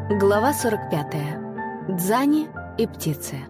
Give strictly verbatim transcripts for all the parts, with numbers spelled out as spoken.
Глава сорок пятая. Дзани и птицы.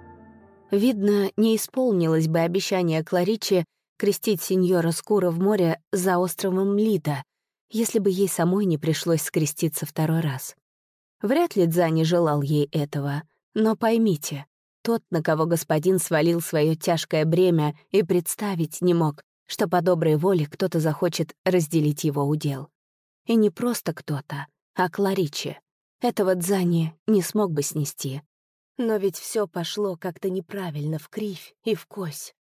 Видно, не исполнилось бы обещание Кларичи крестить сеньора Скура в море за островом Лида, если бы ей самой не пришлось скреститься второй раз. Вряд ли Дзани желал ей этого, но поймите, тот, на кого господин свалил свое тяжкое бремя, и представить не мог, что по доброй воле кто-то захочет разделить его удел. И не просто кто-то, а Кларичи. Этого Дзани не смог бы снести. Но ведь все пошло как-то неправильно, в кривь и в кось.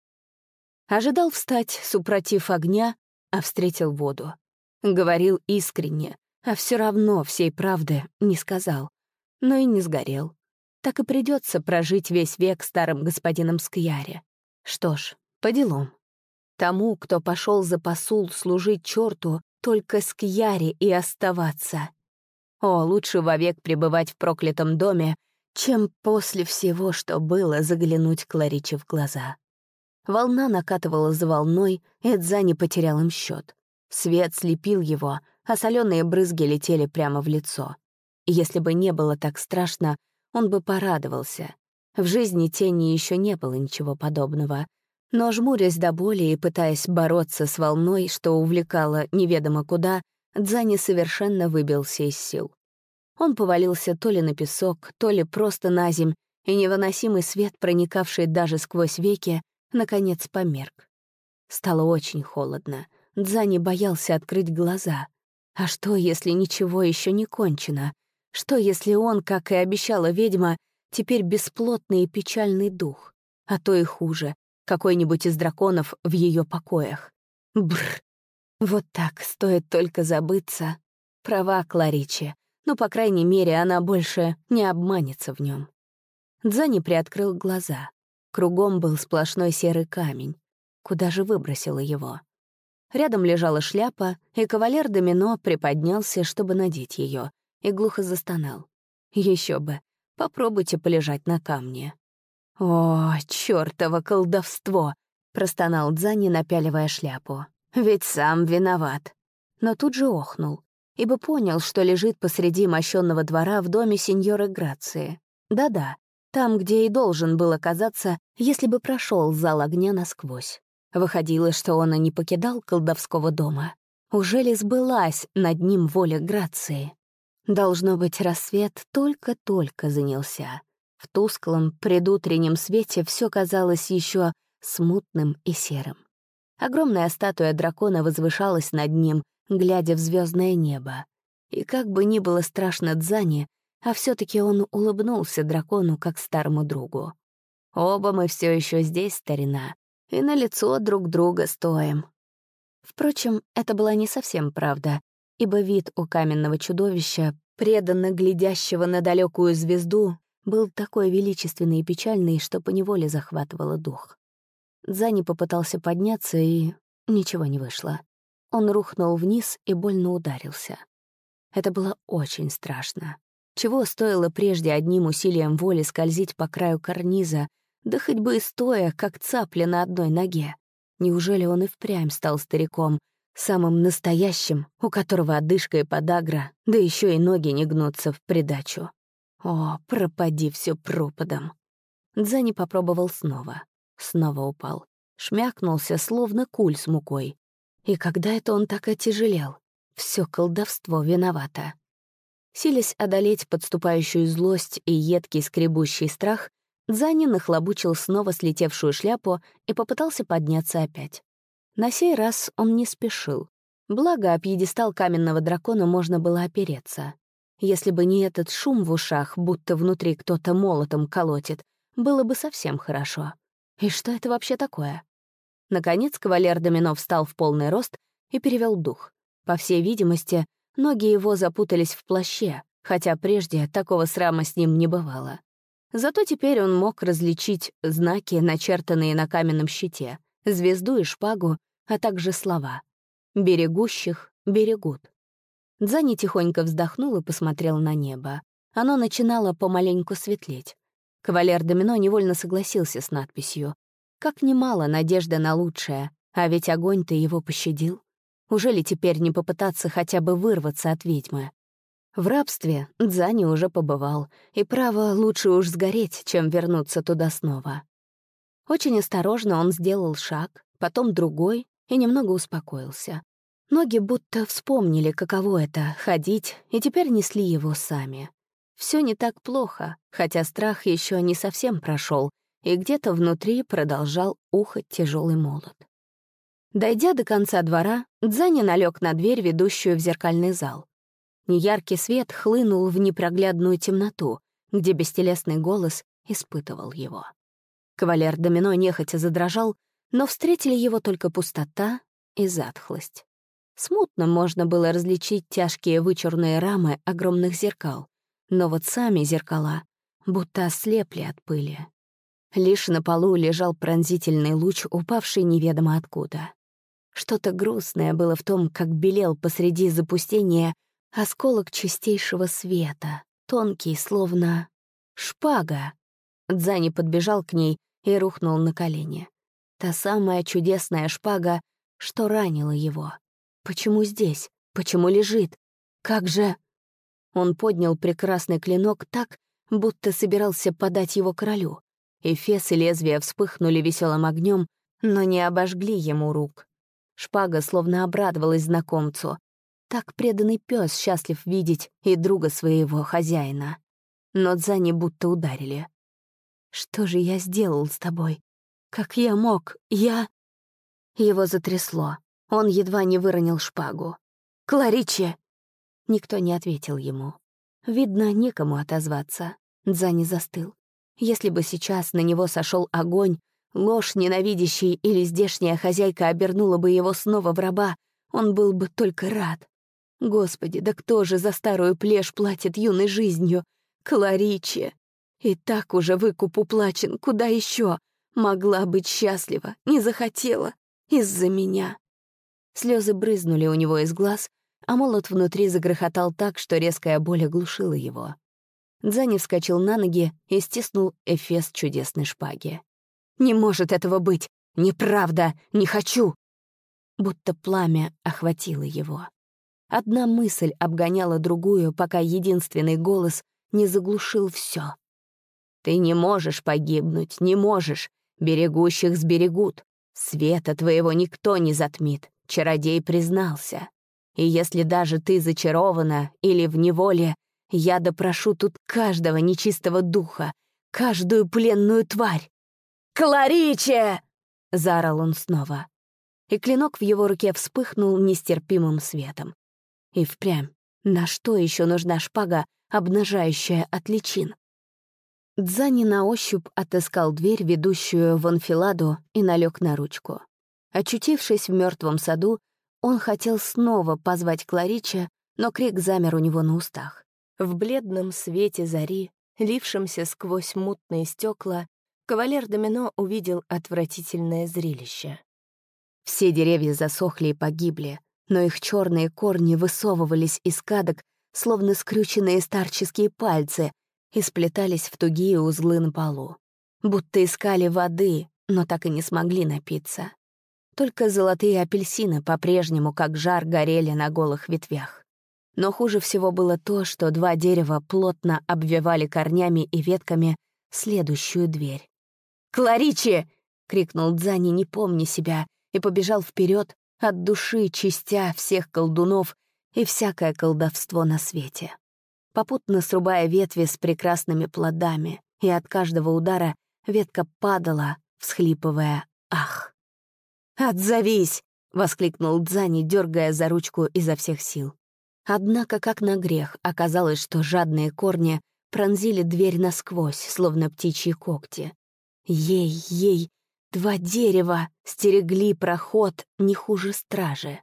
Ожидал встать, супротив огня, а встретил воду. Говорил искренне, а все равно всей правды не сказал. Но и не сгорел. Так и придется прожить весь век старым господином Скьяре. Что ж, по делам. Тому, кто пошел за посул служить черту, только Скьяре и оставаться. О, лучше вовек пребывать в проклятом доме, чем после всего, что было, заглянуть Кларичи в глаза. Волна накатывала за волной, и Дзани потерял им счет. Свет слепил его, а соленые брызги летели прямо в лицо. Если бы не было так страшно, он бы порадовался. В жизни тени еще не было ничего подобного. Но, жмурясь до боли и пытаясь бороться с волной, что увлекала неведомо куда, Дзани совершенно выбился из сил. Он повалился то ли на песок, то ли просто на земь, и невыносимый свет, проникавший даже сквозь веки, наконец померк. Стало очень холодно. Дзани боялся открыть глаза. А что, если ничего еще не кончено? Что, если он, как и обещала ведьма, теперь бесплотный и печальный дух? А то и хуже, какой-нибудь из драконов в ее покоях. Бррр. Вот так, стоит только забыться. Права Кларичи, но, по крайней мере, она больше не обманется в нем. Дзани приоткрыл глаза. Кругом был сплошной серый камень. Куда же выбросила его? Рядом лежала шляпа, и кавалер Домино приподнялся, чтобы надеть ее, и глухо застонал. Еще бы, попробуйте полежать на камне. «О, чёртово колдовство!» — простонал Дзани, напяливая шляпу. «Ведь сам виноват». Но тут же охнул, ибо понял, что лежит посреди мощенного двора в доме сеньоры Грации. Да-да, там, где и должен был оказаться, если бы прошел зал огня насквозь. Выходило, что он и не покидал колдовского дома. Уже ли сбылась над ним воля Грации? Должно быть, рассвет только-только занялся. В тусклом предутреннем свете все казалось еще смутным и серым. Огромная статуя дракона возвышалась над ним, глядя в звездное небо. И как бы ни было страшно Дзани, а все таки он улыбнулся дракону как старому другу. «Оба мы все еще здесь, старина, и на лицо друг друга стоим». Впрочем, это была не совсем правда, ибо вид у каменного чудовища, преданно глядящего на далекую звезду, был такой величественный и печальный, что поневоле захватывало дух. Дзани попытался подняться, и ничего не вышло. Он рухнул вниз и больно ударился. Это было очень страшно. Чего стоило прежде одним усилием воли скользить по краю карниза, да хоть бы и стоя, как цапля на одной ноге. Неужели он и впрямь стал стариком, самым настоящим, у которого одышка и подагра, да еще и ноги не гнутся в придачу? О, пропади все пропадом. Дзани попробовал снова. Снова упал. Шмякнулся, словно куль с мукой. И когда это он так отяжелел? Все колдовство виновато. Силясь одолеть подступающую злость и едкий скребущий страх, Дзани нахлобучил снова слетевшую шляпу и попытался подняться опять. На сей раз он не спешил. Благо, о пьедестал каменного дракона можно было опереться. Если бы не этот шум в ушах, будто внутри кто-то молотом колотит, было бы совсем хорошо. И что это вообще такое? Наконец кавалер Домино встал в полный рост и перевел дух. По всей видимости, ноги его запутались в плаще, хотя прежде такого срама с ним не бывало. Зато теперь он мог различить знаки, начертанные на каменном щите, звезду и шпагу, а также слова «берегущих берегут». Дзани тихонько вздохнул и посмотрел на небо. Оно начинало помаленьку светлеть. Кавалер Домино невольно согласился с надписью. Как немало надежды на лучшее, а ведь огонь-то его пощадил. Уже ли теперь не попытаться хотя бы вырваться от ведьмы? В рабстве Дзани уже побывал, и право лучше уж сгореть, чем вернуться туда снова. Очень осторожно он сделал шаг, потом другой, и немного успокоился. Ноги будто вспомнили, каково это — ходить, и теперь несли его сами. Все не так плохо, хотя страх еще не совсем прошел, и где-то внутри продолжал ухать тяжелый молот. Дойдя до конца двора, Дзани налег на дверь, ведущую в зеркальный зал. Неяркий свет хлынул в непроглядную темноту, где бестелесный голос испытывал его. Кавалер Домино нехотя задрожал, но встретили его только пустота и затхлость. Смутно можно было различить тяжкие вычурные рамы огромных зеркал, но вот сами зеркала будто ослепли от пыли. Лишь на полу лежал пронзительный луч, упавший неведомо откуда. Что-то грустное было в том, как белел посреди запустения осколок чистейшего света, тонкий, словно шпага. Дзани подбежал к ней и рухнул на колени. Та самая чудесная шпага, что ранила его. Почему здесь? Почему лежит? Как же... Он поднял прекрасный клинок так, будто собирался подать его королю. Эфес и лезвия вспыхнули веселым огнем, но не обожгли ему рук. Шпага словно обрадовалась знакомцу. Так преданный пес счастлив видеть и друга своего хозяина. Но Дзани будто ударили. «Что же я сделал с тобой? Как я мог? Я...» Его затрясло. Он едва не выронил шпагу. «Клариче!» Никто не ответил ему. Видно, некому отозваться. Дзани застыл. Если бы сейчас на него сошел огонь, ложь ненавидящий или здешняя хозяйка обернула бы его снова в раба, он был бы только рад. Господи, да кто же за старую плешь платит юной жизнью? Клариче! И так уже выкуп уплачен, куда еще? Могла быть счастлива, не захотела. Из-за меня. Слезы брызнули у него из глаз, а молот внутри загрохотал так, что резкая боль оглушила его. Дзани вскочил на ноги и стиснул эфес чудесной шпаги. «Не может этого быть! Неправда! Не хочу!» Будто пламя охватило его. Одна мысль обгоняла другую, пока единственный голос не заглушил все. «Ты не можешь погибнуть, не можешь! Берегущих сберегут! Света твоего никто не затмит!» Чародей признался. «И если даже ты зачарована или в неволе, я допрошу тут каждого нечистого духа, каждую пленную тварь!» «Клариче!» — заорал он снова. И клинок в его руке вспыхнул нестерпимым светом. И впрямь, на что еще нужна шпага, обнажающая от личин? Дзани на ощупь отыскал дверь, ведущую в анфиладу, и налег на ручку. Очутившись в мертвом саду, он хотел снова позвать Клариче, но крик замер у него на устах. В бледном свете зари, лившемся сквозь мутные стекла, кавалер Домино увидел отвратительное зрелище. Все деревья засохли и погибли, но их черные корни высовывались из кадок, словно скрюченные старческие пальцы, и сплетались в тугие узлы на полу. Будто искали воды, но так и не смогли напиться. Только золотые апельсины по-прежнему, как жар, горели на голых ветвях. Но хуже всего было то, что два дерева плотно обвивали корнями и ветками следующую дверь. «Клариче!» — крикнул Дзани, не помня себя, и побежал вперед, от души чистя всех колдунов и всякое колдовство на свете. Попутно срубая ветви с прекрасными плодами, и от каждого удара ветка падала, всхлипывая «Ах!». «Отзовись!» — воскликнул Дзани, дергая за ручку изо всех сил. Однако, как на грех, оказалось, что жадные корни пронзили дверь насквозь, словно птичьи когти. Ей, ей, два дерева стерегли проход не хуже стражи.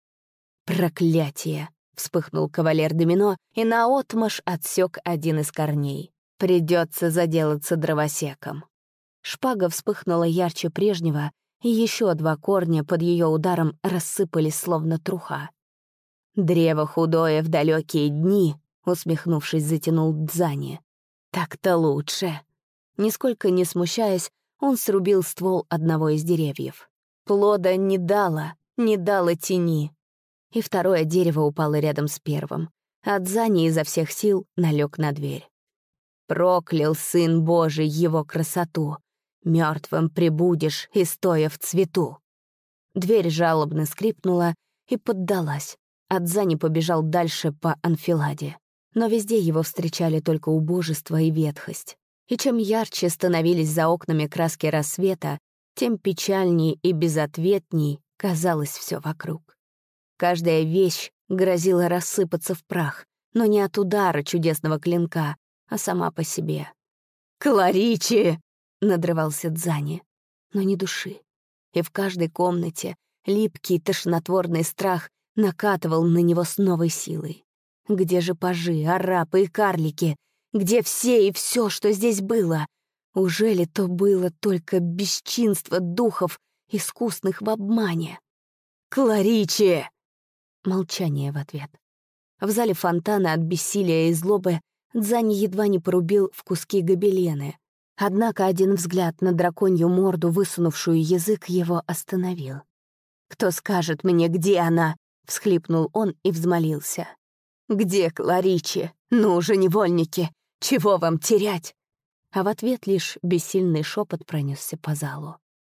«Проклятие!» — вспыхнул кавалер Домино и наотмашь отсек один из корней. «Придется заделаться дровосеком». Шпага вспыхнула ярче прежнего, и еще два корня под ее ударом рассыпались, словно труха. «Древо худое в далекие дни», — усмехнувшись, затянул Дзани. «Так-то лучше». Нисколько не смущаясь, он срубил ствол одного из деревьев. Плода не дало, не дало тени. И второе дерево упало рядом с первым. а Дзани изо всех сил налег на дверь. Проклял Сын Божий его красоту. Мертвым прибудешь, и стоя в цвету. Дверь жалобно скрипнула и поддалась. А Дзани побежал дальше по анфиладе. Но везде его встречали только убожество и ветхость. И чем ярче становились за окнами краски рассвета, тем печальней и безответней казалось все вокруг. Каждая вещь грозила рассыпаться в прах, но не от удара чудесного клинка, а сама по себе. «Кларичи!» — надрывался Дзани, но не души. И в каждой комнате липкий тошнотворный страх накатывал на него с новой силой. Где же пажи, арапы и карлики? Где все и все, что здесь было? Ужели то было только бесчинство духов, искусных в обмане? «Кларичи!» Молчание в ответ. В зале фонтана от бессилия и злобы Дзани едва не порубил в куски гобелены. Однако один взгляд на драконью морду, высунувшую язык, его остановил. «Кто скажет мне, где она?» — всхлипнул он и взмолился. «Где Кларичи? Ну же, невольники! Чего вам терять?» А в ответ лишь бессильный шепот пронесся по залу.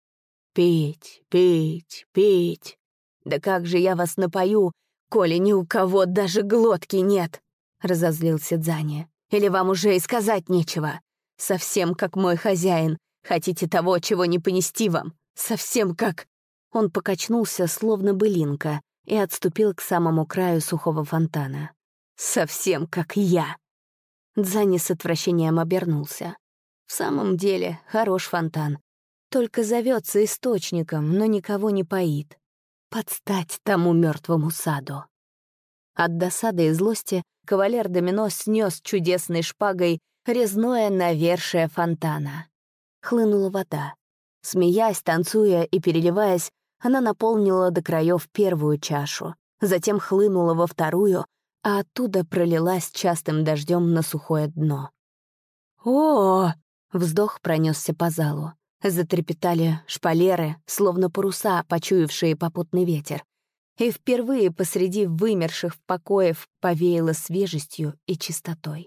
«Пить, пить, пить! Да как же я вас напою, коли ни у кого даже глотки нет!» — разозлился Дзани. «Или вам уже и сказать нечего? Совсем как мой хозяин. Хотите того, чего не понести вам? Совсем как...» Он покачнулся, словно былинка, и отступил к самому краю сухого фонтана. «Совсем как я!» Дзани с отвращением обернулся. В самом деле, хорош фонтан. Только зовется источником, но никого не поит. Подстать тому мертвому саду. От досады и злости кавалер Домино снес чудесной шпагой резное навершие фонтана. Хлынула вода. Смеясь, танцуя и переливаясь, она наполнила до краев первую чашу, затем хлынула во вторую, а оттуда пролилась частым дождем на сухое дно. «О!» — вздох пронесся по залу. Затрепетали шпалеры, словно паруса, почуявшие попутный ветер. И впервые посреди вымерших покоев повеяло свежестью и чистотой.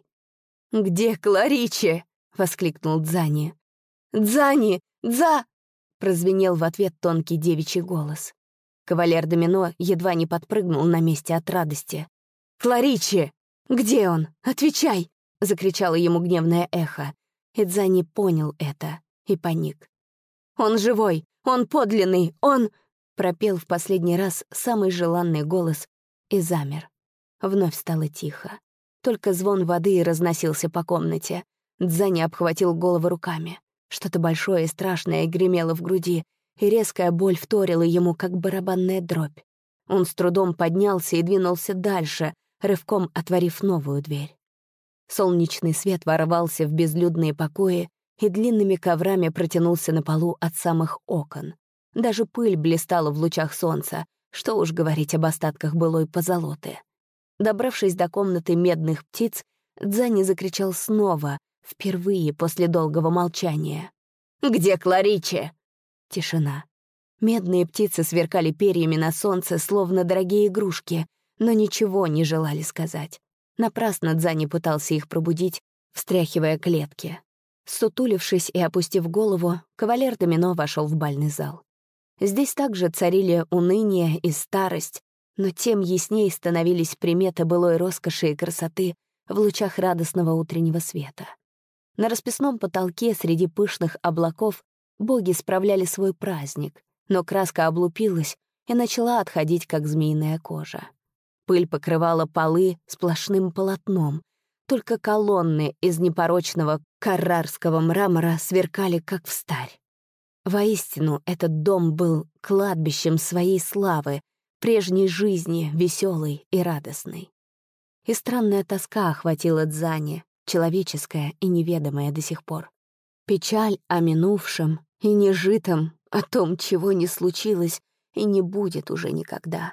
«Где Кларичи?» — воскликнул Дзани. «Дзани! Дза!» — прозвенел в ответ тонкий девичий голос. Кавалер Домино едва не подпрыгнул на месте от радости. «Кларичи! Где он? Отвечай!» — закричало ему гневное эхо. И Дзани понял это и паник. «Он живой! Он подлинный! Он...» — пропел в последний раз самый желанный голос и замер. Вновь стало тихо. Только звон воды разносился по комнате. Дзани обхватил голову руками. Что-то большое и страшное гремело в груди, и резкая боль вторила ему, как барабанная дробь. Он с трудом поднялся и двинулся дальше, рывком отворив новую дверь. Солнечный свет ворвался в безлюдные покои и длинными коврами протянулся на полу от самых окон. Даже пыль блистала в лучах солнца, что уж говорить об остатках былой позолоты. Добравшись до комнаты медных птиц, Дзани закричал снова, впервые после долгого молчания. «Где Кларичи?» Тишина. Медные птицы сверкали перьями на солнце, словно дорогие игрушки, но ничего не желали сказать. Напрасно Дзани пытался их пробудить, встряхивая клетки. Сутулившись и опустив голову, кавалер Домино вошел в бальный зал. Здесь также царили уныние и старость, но тем яснее становились приметы былой роскоши и красоты в лучах радостного утреннего света. На расписном потолке среди пышных облаков боги справляли свой праздник, но краска облупилась и начала отходить, как змеиная кожа. Пыль покрывала полы сплошным полотном, только колонны из непорочного каррарского мрамора сверкали, как встарь. Воистину, этот дом был кладбищем своей славы, прежней жизни, веселой и радостной. И странная тоска охватила Дзани, человеческая и неведомая до сих пор. Печаль о минувшем и нежитом, о том, чего не случилось и не будет уже никогда.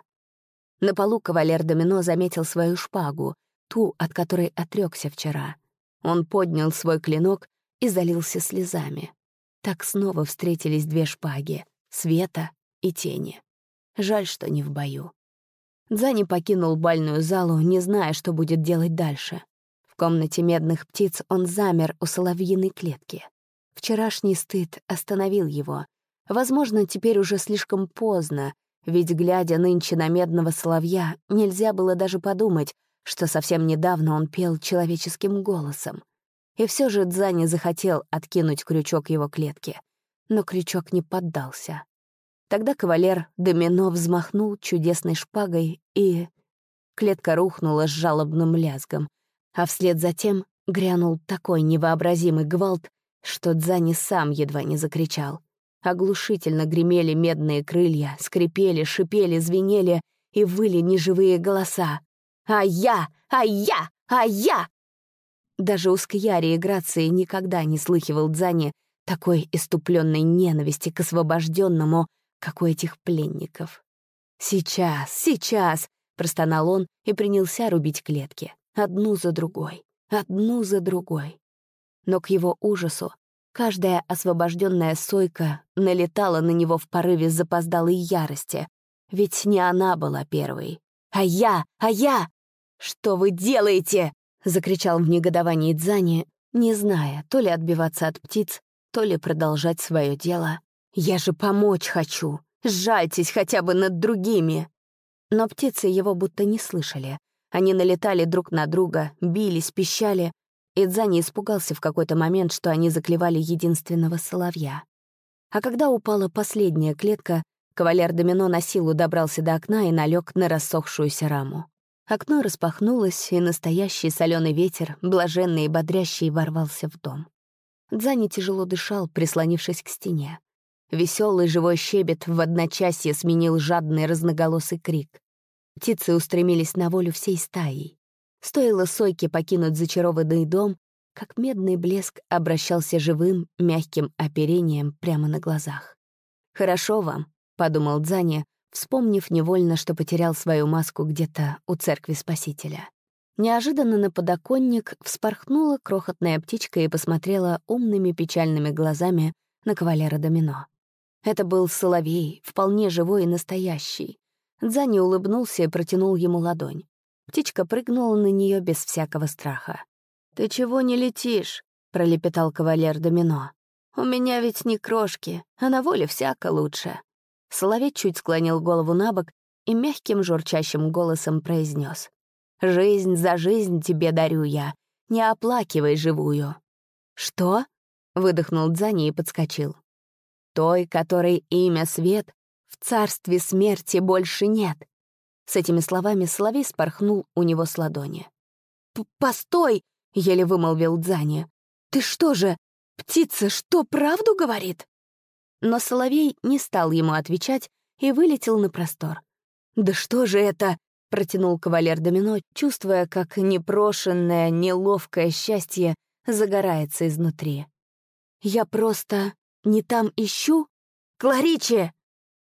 На полу кавалер Домино заметил свою шпагу, ту, от которой отрекся вчера. Он поднял свой клинок и залился слезами. Так снова встретились две шпаги — света и тени. Жаль, что не в бою. Дзани покинул бальную залу, не зная, что будет делать дальше. В комнате медных птиц он замер у соловьиной клетки. Вчерашний стыд остановил его. Возможно, теперь уже слишком поздно, ведь, глядя нынче на медного соловья, нельзя было даже подумать, что совсем недавно он пел человеческим голосом. И все же Дзани захотел откинуть крючок его клетки, но крючок не поддался. Тогда кавалер Домино взмахнул чудесной шпагой, и клетка рухнула с жалобным лязгом, а вслед за тем грянул такой невообразимый гвалт, что Дзани сам едва не закричал. Оглушительно гремели медные крылья, скрипели, шипели, звенели и выли неживые голоса. «А я! А я! А я!» Даже у Скьяри и Грации никогда не слыхивал Дзани такой иступленной ненависти к освобожденному, как у этих пленников. «Сейчас, сейчас!» — простонал он и принялся рубить клетки. Одну за другой, одну за другой. Но к его ужасу каждая освобожденная сойка налетала на него в порыве запоздалой ярости, ведь не она была первой. «А я! А я!» «Что вы делаете?» — закричал в негодовании Дзани, не зная, то ли отбиваться от птиц, то ли продолжать свое дело. «Я же помочь хочу! Сжальтесь хотя бы над другими!» Но птицы его будто не слышали. Они налетали друг на друга, бились, пищали, и Дзани испугался в какой-то момент, что они заклевали единственного соловья. А когда упала последняя клетка, кавалер Домино на силу добрался до окна и налег на рассохшуюся раму. Окно распахнулось, и настоящий соленый ветер, блаженный и бодрящий, ворвался в дом. Дзани тяжело дышал, прислонившись к стене. Веселый живой щебет в одночасье сменил жадный разноголосый крик. Птицы устремились на волю всей стаей. Стоило сойке покинуть зачарованный дом, как медный блеск обращался живым, мягким оперением прямо на глазах. «Хорошо вам», — подумал Дзани, вспомнив невольно, что потерял свою маску где-то у церкви Спасителя. Неожиданно на подоконник вспорхнула крохотная птичка и посмотрела умными печальными глазами на кавалера Домино. Это был соловей, вполне живой и настоящий. Дзани улыбнулся и протянул ему ладонь. Птичка прыгнула на нее без всякого страха. «Ты чего не летишь?» — пролепетал кавалер Домино. «У меня ведь не крошки, а на воле всяко лучше». Соловей чуть склонил голову на бок и мягким журчащим голосом произнес: «Жизнь за жизнь тебе дарю я, не оплакивай живую». «Что?» — выдохнул Дзани и подскочил. «Той, которой имя Свет, в царстве смерти больше нет». С этими словами соловей спорхнул у него с ладони. «Постой!» — еле вымолвил Дзани. «Ты что же, птица, что, правду говорит?» Но соловей не стал ему отвечать и вылетел на простор. «Да что же это?» — протянул кавалер Домино, чувствуя, как непрошенное, неловкое счастье загорается изнутри. «Я просто не там ищу? Клариче!»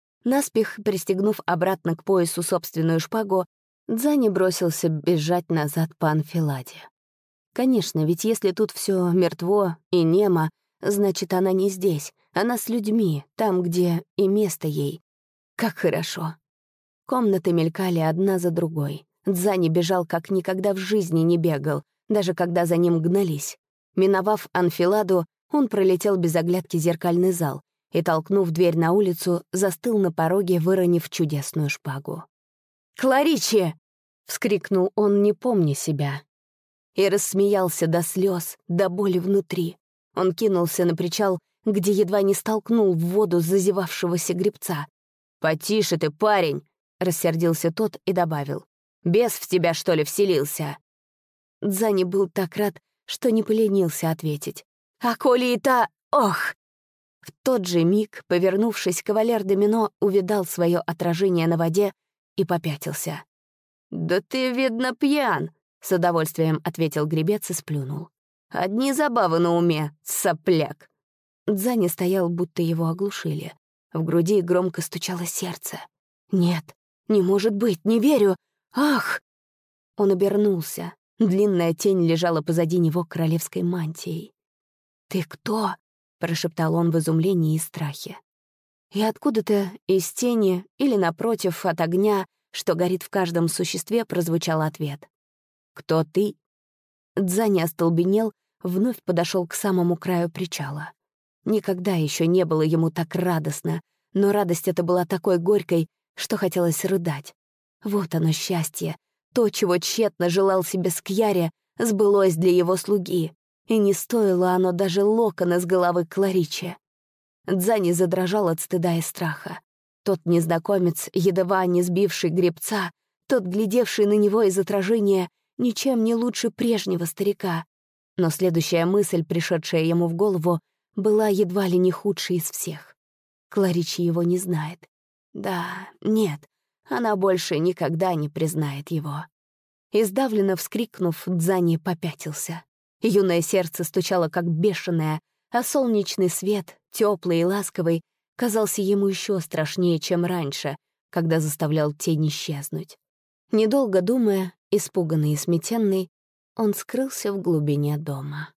Наспех пристегнув обратно к поясу собственную шпагу, Дзани бросился бежать назад по анфиладе. Конечно, ведь если тут все мертво и немо, значит, она не здесь, она с людьми, там, где и место ей. Как хорошо. Комнаты мелькали одна за другой. Дзани бежал, как никогда в жизни не бегал, даже когда за ним гнались. Миновав анфиладу, он пролетел без оглядки зеркальный зал и, толкнув дверь на улицу, застыл на пороге, выронив чудесную шпагу. «Клариче!» — вскрикнул он, не помня себя. И рассмеялся до слез, до боли внутри. Он кинулся на причал, где едва не столкнул в воду зазевавшегося гребца. «Потише ты, парень!» — рассердился тот и добавил. «Бес в тебя, что ли, вселился?» Дзани был так рад, что не поленился ответить. «А коли и та... Ох!» В тот же миг, повернувшись, кавалер Домино увидал свое отражение на воде и попятился. «Да ты, видно, пьян!» — с удовольствием ответил гребец и сплюнул. «Одни забавы на уме, сопляк!» Дзани стоял, будто его оглушили. В груди громко стучало сердце. «Нет, не может быть, не верю! Ах!» Он обернулся. Длинная тень лежала позади него королевской мантией. «Ты кто?» — прошептал он в изумлении и страхе. И откуда-то из тени или, напротив, от огня что горит в каждом существе, прозвучал ответ. «Кто ты?» Дзани остолбенел, вновь подошел к самому краю причала. Никогда еще не было ему так радостно, но радость эта была такой горькой, что хотелось рыдать. Вот оно счастье, то, чего тщетно желал себе Скьяре, сбылось для его слуги, и не стоило оно даже локона с головы Кларичи. Дзани задрожал от стыда и страха. Тот незнакомец, едва не сбивший гребца, тот, глядевший на него из отражения, ничем не лучше прежнего старика. Но следующая мысль, пришедшая ему в голову, была едва ли не худшей из всех. Кларичи его не знает. Да, нет, она больше никогда не признает его. Издавленно вскрикнув, Дзани попятился. Юное сердце стучало как бешеное, а солнечный свет, теплый и ласковый, казался ему еще страшнее, чем раньше, когда заставлял тень исчезнуть. Недолго думая, испуганный и сметенный, он скрылся в глубине дома.